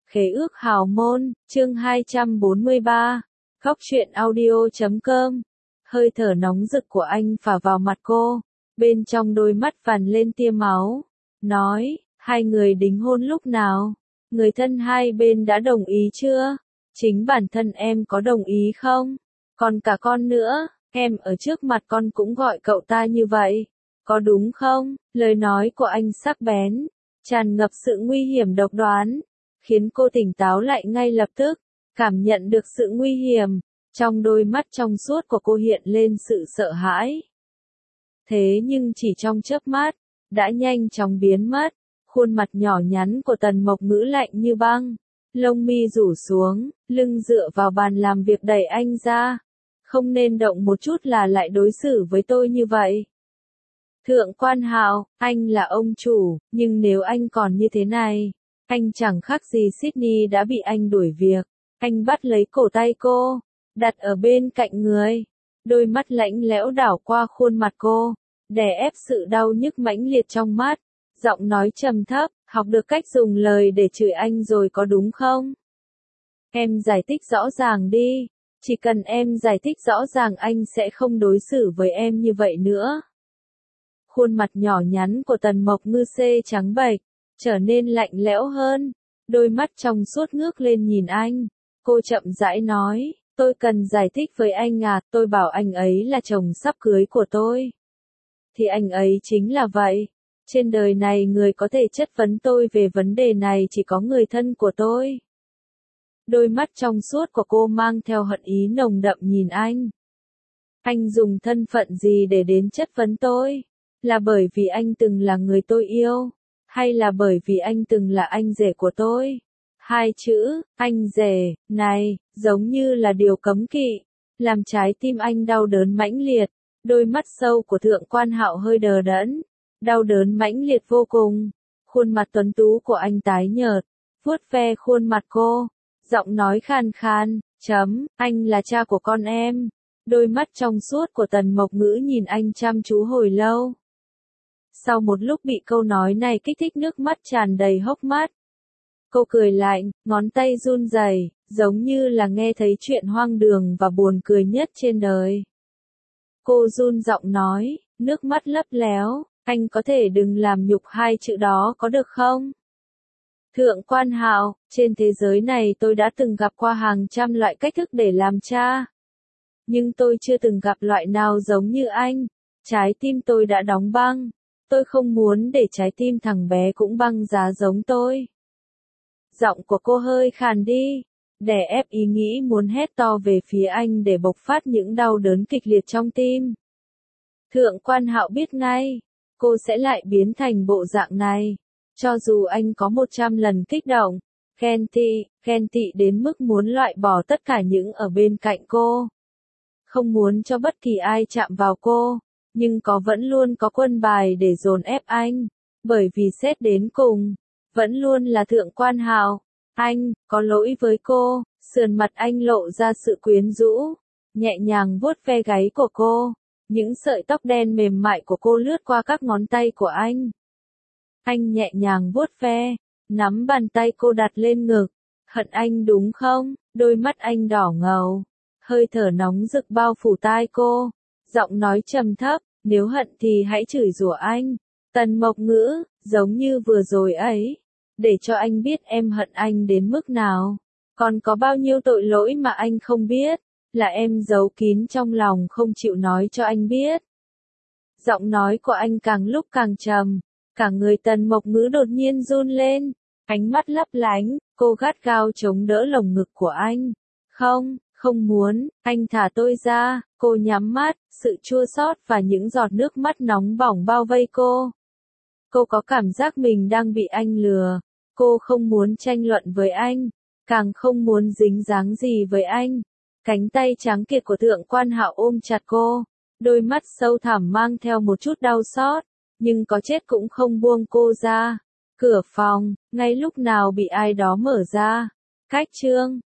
Khế ước hào môn, chương 243, Góc truyện audio.com. Hơi thở nóng rực của anh phả vào mặt cô, bên trong đôi mắt vằn lên tia máu. Nói, hai người đính hôn lúc nào? Người thân hai bên đã đồng ý chưa? Chính bản thân em có đồng ý không? Còn cả con nữa, em ở trước mặt con cũng gọi cậu ta như vậy. Có đúng không? Lời nói của anh sắc bén, tràn ngập sự nguy hiểm độc đoán, khiến cô tỉnh táo lại ngay lập tức, cảm nhận được sự nguy hiểm. Trong đôi mắt trong suốt của cô hiện lên sự sợ hãi. Thế nhưng chỉ trong chớp mắt, đã nhanh chóng biến mất. Khuôn mặt nhỏ nhắn của Tần Mộc Ngữ lạnh như băng, lông mi rủ xuống, lưng dựa vào bàn làm việc đẩy anh ra. Không nên động một chút là lại đối xử với tôi như vậy. Thượng Quan Hạo, anh là ông chủ, nhưng nếu anh còn như thế này, anh chẳng khác gì Sydney đã bị anh đuổi việc. Anh bắt lấy cổ tay cô, đặt ở bên cạnh người, đôi mắt lạnh lẽo đảo qua khuôn mặt cô, đè ép sự đau nhức mãnh liệt trong mắt, giọng nói trầm thấp, học được cách dùng lời để chửi anh rồi có đúng không? Em giải thích rõ ràng đi, chỉ cần em giải thích rõ ràng anh sẽ không đối xử với em như vậy nữa. Khuôn mặt nhỏ nhắn của Tần Mộc Ngư xê trắng bệch, trở nên lạnh lẽo hơn, đôi mắt trong suốt ngước lên nhìn anh. Cô chậm rãi nói, tôi cần giải thích với anh à, tôi bảo anh ấy là chồng sắp cưới của tôi. Thì anh ấy chính là vậy. Trên đời này người có thể chất vấn tôi về vấn đề này chỉ có người thân của tôi. Đôi mắt trong suốt của cô mang theo hận ý nồng đậm nhìn anh. Anh dùng thân phận gì để đến chất vấn tôi? Là bởi vì anh từng là người tôi yêu? Hay là bởi vì anh từng là anh rể của tôi? Hai chữ, anh rể, này, giống như là điều cấm kỵ, làm trái tim anh đau đớn mãnh liệt. Đôi mắt sâu của Thượng Quan Hạo hơi đờ đẫn, đau đớn mãnh liệt vô cùng. Khuôn mặt tuấn tú của anh tái nhợt, vuốt ve khuôn mặt cô, giọng nói khàn khàn, anh là cha của con em. Đôi mắt trong suốt của Tần Mộc Ngữ nhìn anh chăm chú hồi lâu. Sau một lúc bị câu nói này kích thích nước mắt tràn đầy hốc mắt. Cô cười lạnh, ngón tay run rẩy, giống như là nghe thấy chuyện hoang đường và buồn cười nhất trên đời. Cô run giọng nói, nước mắt lấp léo, anh có thể đừng làm nhục hai chữ đó có được không? Thượng Quan Hạo, trên thế giới này tôi đã từng gặp qua hàng trăm loại cách thức để làm cha. Nhưng tôi chưa từng gặp loại nào giống như anh. Trái tim tôi đã đóng băng. Tôi không muốn để trái tim thằng bé cũng băng giá giống tôi. Giọng của cô hơi khàn đi, đè ép ý nghĩ muốn hét to về phía anh để bộc phát những đau đớn kịch liệt trong tim. Thượng Quan Hạo biết ngay, cô sẽ lại biến thành bộ dạng này. Cho dù anh có 100 lần kích động, ghen tị đến mức muốn loại bỏ tất cả những ở bên cạnh cô. Không muốn cho bất kỳ ai chạm vào cô, nhưng vẫn luôn có quân bài để dồn ép anh. Bởi vì xét đến cùng, vẫn luôn là Thượng Quan Hạo. Anh, có lỗi với cô. Sườn mặt anh lộ ra sự quyến rũ, nhẹ nhàng vuốt ve gáy của cô. Những sợi tóc đen mềm mại của cô lướt qua các ngón tay của anh. Anh nhẹ nhàng vuốt ve, nắm bàn tay cô đặt lên ngực. Hận anh đúng không? Đôi mắt anh đỏ ngầu, hơi thở nóng rực bao phủ tai cô. Giọng nói trầm thấp, nếu hận thì hãy chửi rủa anh. Tần Mộc Ngữ, giống như vừa rồi ấy. Để cho anh biết em hận anh đến mức nào. Còn có bao nhiêu tội lỗi mà anh không biết, là em giấu kín trong lòng không chịu nói cho anh biết. Giọng nói của anh càng lúc càng trầm, cả người Tần Mộc Ngữ đột nhiên run lên, ánh mắt lấp lánh, cô gắt gao chống đỡ lồng ngực của anh. Không muốn, anh thả tôi ra. Cô nhắm mắt, sự chua xót và những giọt nước mắt nóng bỏng bao vây cô. Cô có cảm giác mình đang bị anh lừa. Cô không muốn tranh luận với anh, càng không muốn dính dáng gì với anh. Cánh tay trắng kiệt của Thượng Quan Hạo ôm chặt cô, đôi mắt sâu thẳm mang theo một chút đau xót, nhưng có chết cũng không buông cô ra. Cửa phòng, ngay lúc nào bị ai đó mở ra. Cách chương